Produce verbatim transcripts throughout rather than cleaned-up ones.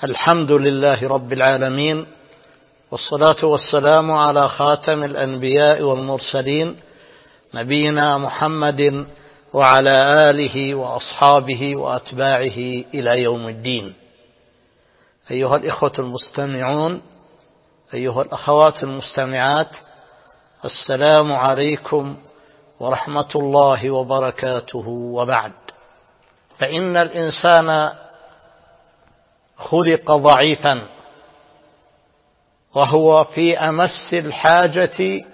الحمد لله رب العالمين، والصلاة والسلام على خاتم الأنبياء والمرسلين نبينا محمد وعلى آله وأصحابه وأتباعه إلى يوم الدين. أيها الإخوة المستمعون، أيها الأخوات المستمعات، السلام عليكم ورحمة الله وبركاته. وبعد، فإن الإنسان خلق ضعيفا، وهو في أمس الحاجة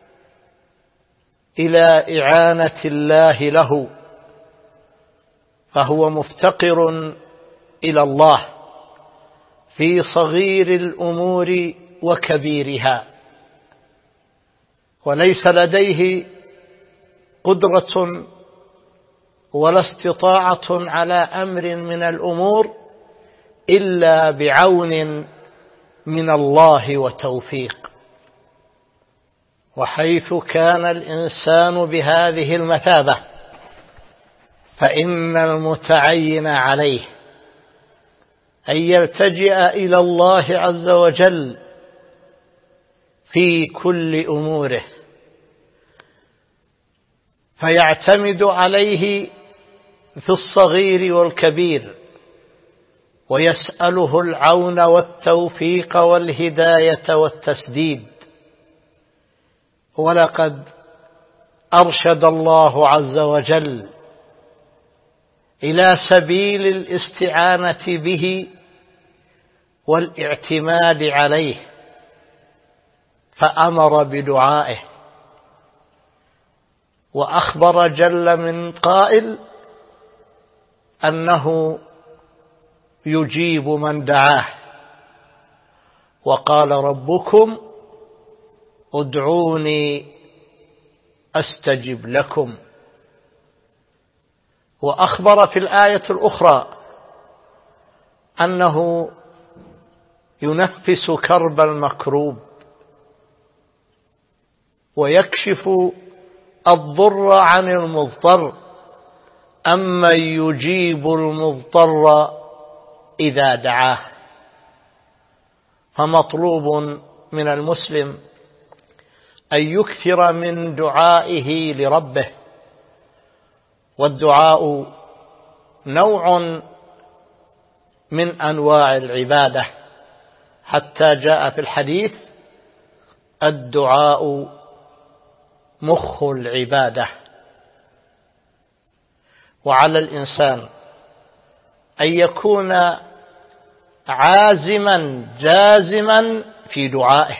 إلى إعانة الله له، فهو مفتقر إلى الله في صغير الأمور وكبيرها، وليس لديه قدرة ولا استطاعة على أمر من الأمور إلا بعون من الله وتوفيق. وحيث كان الإنسان بهذه المثابة، فإن المتعين عليه أن يلتجئ إلى الله عز وجل في كل أموره، فيعتمد عليه في الصغير والكبير، ويسأله العون والتوفيق والهداية والتسديد. ولقد أرشد الله عز وجل إلى سبيل الاستعانة به والاعتماد عليه، فأمر بدعائه، وأخبر جل من قائل أنه يجيب من دعاه، وقال ربكم ادعوني أستجب لكم. وأخبر في الآية الأخرى أنه ينفس كرب المكروب، ويكشف الضر عن المضطر، أمن يجيب المضطر إذا دعاه. فمطلوب من المسلم أن يكثر من دعائه لربه، والدعاء نوع من أنواع العبادة، حتى جاء في الحديث الدعاء مخ العبادة. وعلى الإنسان أن يكون عازما جازما في دعائه،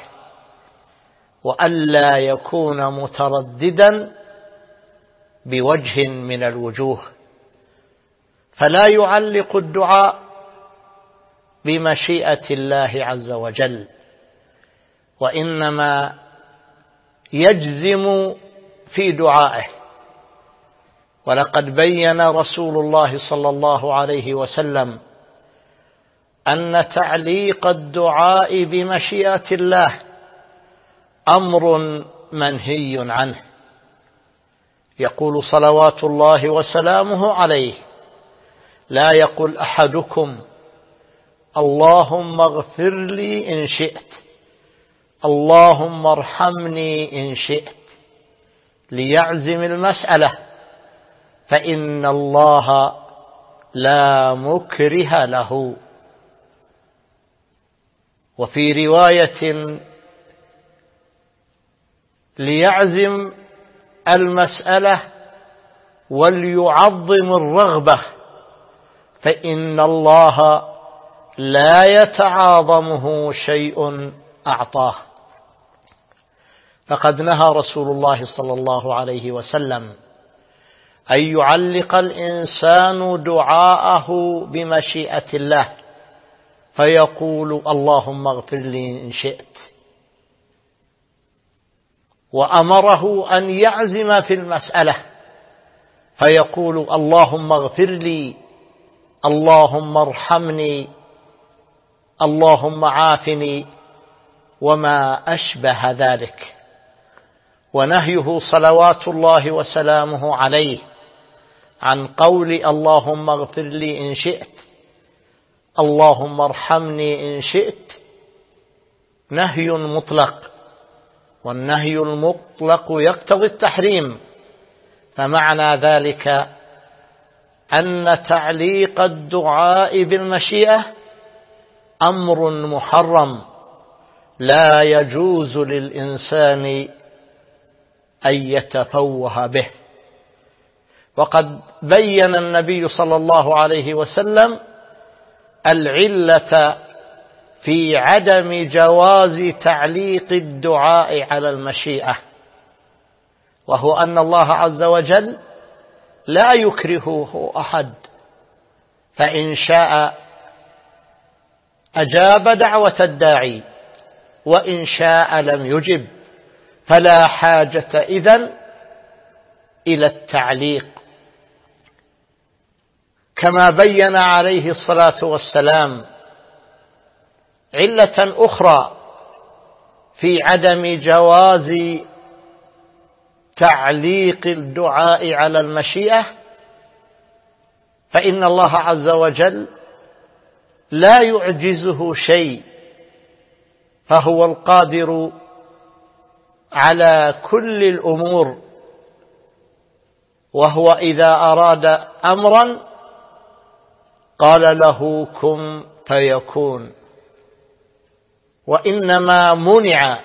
وألا يكون مترددا بوجه من الوجوه، فلا يعلق الدعاء بمشيئة الله عز وجل، وإنما يجزم في دعائه. ولقد بين رسول الله صلى الله عليه وسلم أن تعليق الدعاء بمشيئة الله أمر منهي عنه. يقول صلوات الله وسلامه عليه: لا يقل أحدكم اللهم اغفر لي إن شئت، اللهم ارحمني إن شئت، ليعزم المسألة، فإن الله لا مكره له. وفي رواية: ليعزم المسألة وليعظم الرغبة، فإن الله لا يتعاظمه شيء أعطاه. فقد نهى رسول الله صلى الله عليه وسلم أن يعلق الإنسان دعاءه بمشيئة الله، فيقول اللهم اغفر لي إن شئت، وأمره أن يعزم في المسألة فيقول اللهم اغفر لي، اللهم ارحمني، اللهم عافني، وما أشبه ذلك. ونهيه صلوات الله وسلامه عليه عن قول اللهم اغفر لي إن شئت اللهم ارحمني إن شئت نهي مطلق، والنهي المطلق يقتضي التحريم، فمعنى ذلك أن تعليق الدعاء بالمشيئة أمر محرم لا يجوز للإنسان أن يتفوه به. وقد بين النبي صلى الله عليه وسلم العلة في عدم جواز تعليق الدعاء على المشيئة، وهو أن الله عز وجل لا يكرهه أحد، فإن شاء أجاب دعوة الداعي وإن شاء لم يجب، فلا حاجة إذن إلى التعليق. كما بين عليه الصلاة والسلام علة أخرى في عدم جواز تعليق الدعاء على المشيئة، فإن الله عز وجل لا يعجزه شيء، فهو القادر على كل الأمور، وهو إذا أراد أمرا قال له كن فيكون. وإنما منع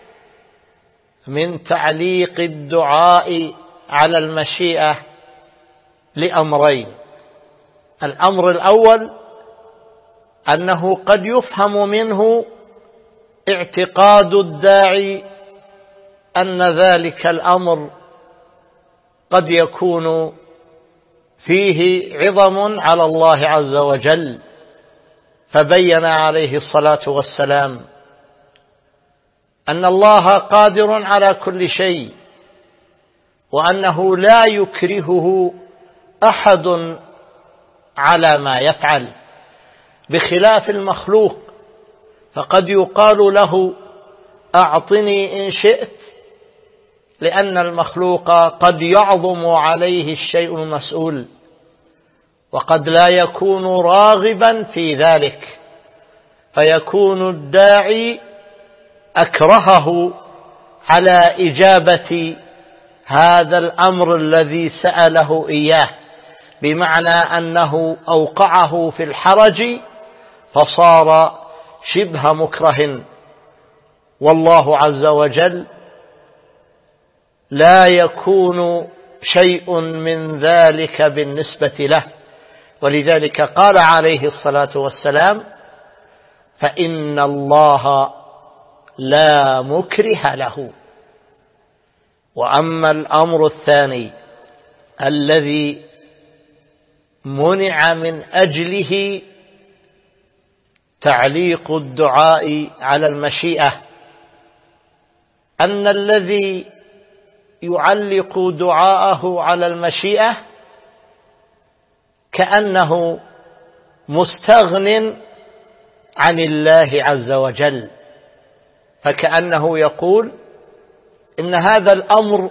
من تعليق الدعاء على المشيئة لأمرين: الأمر الأول أنه قد يفهم منه اعتقاد الداعي أن ذلك الأمر قد يكون فيه عظم على الله عز وجل، فبين عليه الصلاة والسلام أن الله قادر على كل شيء، وأنه لا يكرهه أحد على ما يفعل، بخلاف المخلوق، فقد يقال له أعطني إن شئت، لأن المخلوق قد يعظم عليه الشيء المسؤول، وقد لا يكون راغبا في ذلك، فيكون الداعي أكرهه على إجابة هذا الأمر الذي سأله إياه، بمعنى أنه أوقعه في الحرج فصار شبه مكره، والله عز وجل لا يكون شيء من ذلك بالنسبة له. ولذلك قال عليه الصلاة والسلام: فإن الله لا مكره له. وأما الأمر الثاني الذي منع من أجله تعليق الدعاء على المشيئة، أن الذي يعلق دعاءه على المشيئة كأنه مستغن عن الله عز وجل، فكأنه يقول إن هذا الأمر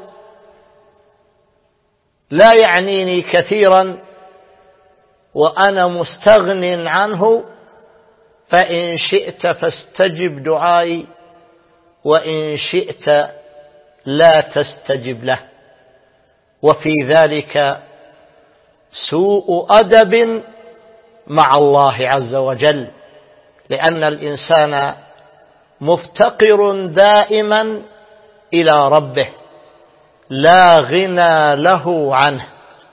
لا يعنيني كثيرا وأنا مستغن عنه، فإن شئت فاستجب دعائي وإن شئت لا تستجب له. وفي ذلك سوء أدب مع الله عز وجل، لأن الإنسان مفتقر دائما إلى ربه لا غنى له عنه،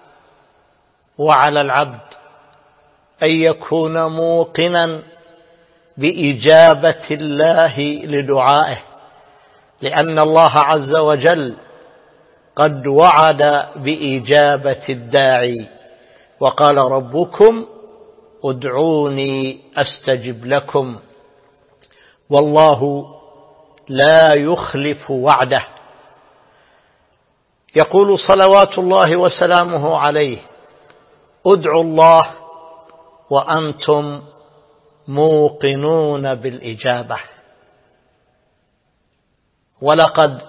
وعلى العبد أن يكون موقنا بإجابة الله لدعائه، لأن الله عز وجل قد وعد بإجابة الداعي، وقال ربكم ادعوني أستجب لكم، والله لا يخلف وعده. يقول صلوات الله وسلامه عليه: ادعوا الله وأنتم موقنون بالإجابة. ولقد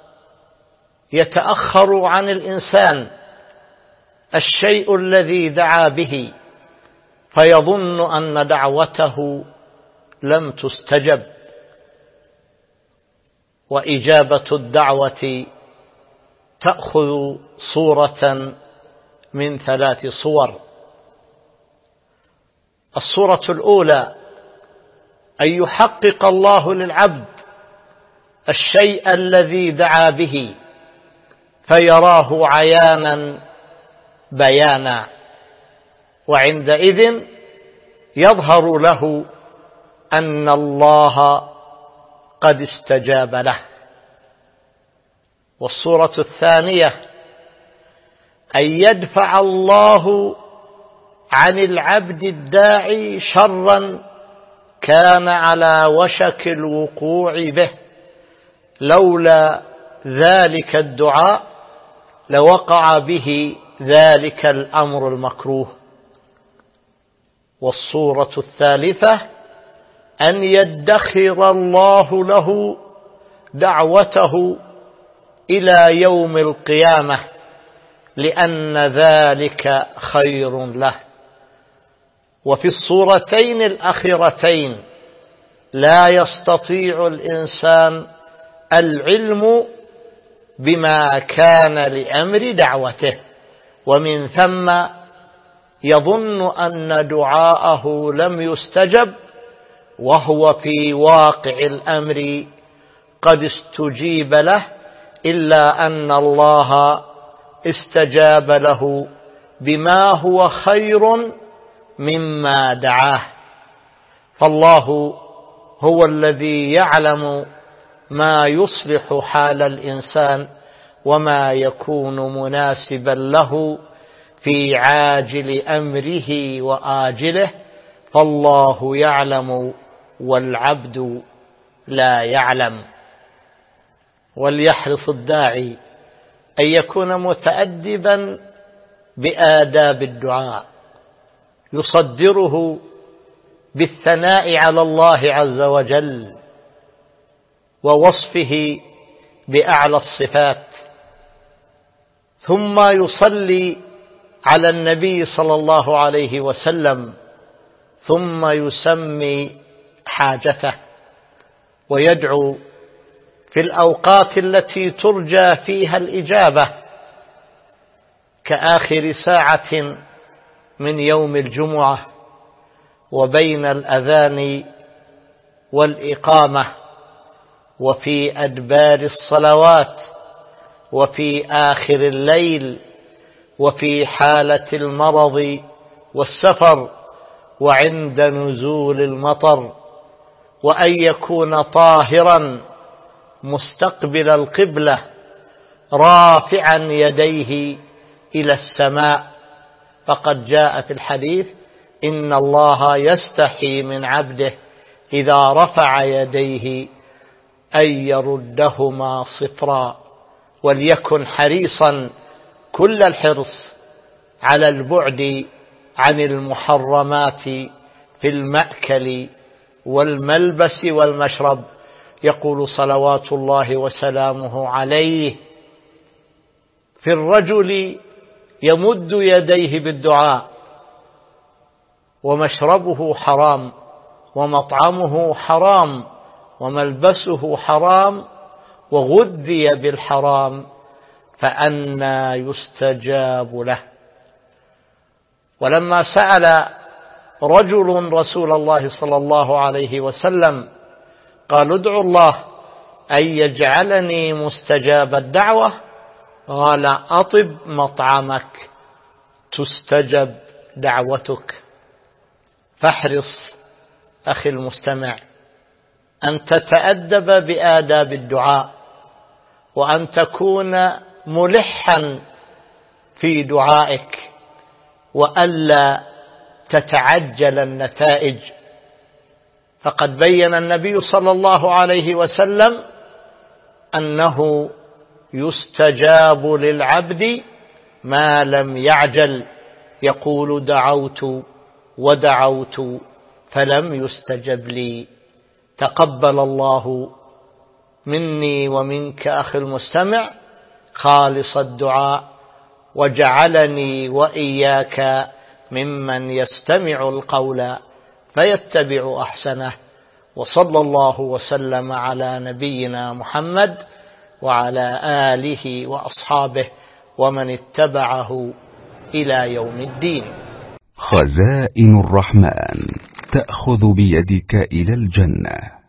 يتأخر عن الإنسان الشيء الذي دعا به فيظن أن دعوته لم تستجب. وإجابة الدعوة تأخذ صورة من ثلاث صور. الصورة الأولى أن يحقق الله للعبد الشيء الذي دعا به فيراه عيانا بيانا، وعندئذ يظهر له أن الله قد استجاب له. والصورة الثانية أن يدفع الله عن العبد الداعي شرا كان على وشك الوقوع به، لولا ذلك الدعاء لوقع به ذلك الأمر المكروه. والصورة الثالثة أن يدخر الله له دعوته إلى يوم القيامة، لأن ذلك خير له. وفي الصورتين الأخيرتين لا يستطيع الإنسان العلم بما كان لأمر دعوته، ومن ثم يظن أن دعاءه لم يستجب، وهو في واقع الأمر قد استجيب له، إلا أن الله استجاب له بما هو خير مما دعاه. فالله هو الذي يعلم ما يصلح حال الإنسان وما يكون مناسبا له في عاجل أمره وآجله، فالله يعلم والعبد لا يعلم. وليحرص الداعي أن يكون متأدبا بآداب الدعاء، يصدره بالثناء على الله عز وجل ووصفه بأعلى الصفات، ثم يصلي على النبي صلى الله عليه وسلم، ثم يسمي حاجته ويدعو في الأوقات التي ترجى فيها الإجابة، كآخر ساعة من يوم الجمعة وبين الأذان والإقامة، وفي أدبار الصلوات، وفي آخر الليل، وفي حالة المرض والسفر، وعند نزول المطر، وأن يكون طاهرا مستقبل القبلة رافعا يديه إلى السماء، فقد جاء في الحديث: إن الله يستحي من عبده إذا رفع يديه أن يردهما صفرا. وليكن حريصا كل الحرص على البعد عن المحرمات في المأكل والملبس والمشرب. يقول صلوات الله وسلامه عليه في الرجل يمد يديه بالدعاء ومشربه حرام ومطعمه حرام وملبسه حرام وغذي بالحرام، فأنى يستجاب له. ولما سأل رجل رسول الله صلى الله عليه وسلم قال: ادعو الله أن يجعلني مستجاب الدعوة، قال: أطب مطعمك تستجب دعوتك. فاحرص أخي المستمع أن تتأدب بآداب الدعاء، وأن تكون ملحا في دعائك، وألا تتعجل النتائج. فقد بين النبي صلى الله عليه وسلم أنه يستجاب للعبد ما لم يعجل، يقول: دعوت ودعوت فلم يستجب لي. تقبل الله مني ومنك أخي المستمع خالص الدعاء، وجعلني وإياك ممن يستمع القول فيتبع أحسنه. وصلى الله وسلم على نبينا محمد وعلى آله وأصحابه ومن اتبعه إلى يوم الدين. خزائن الرحمن تأخذ بيدك إلى الجنة.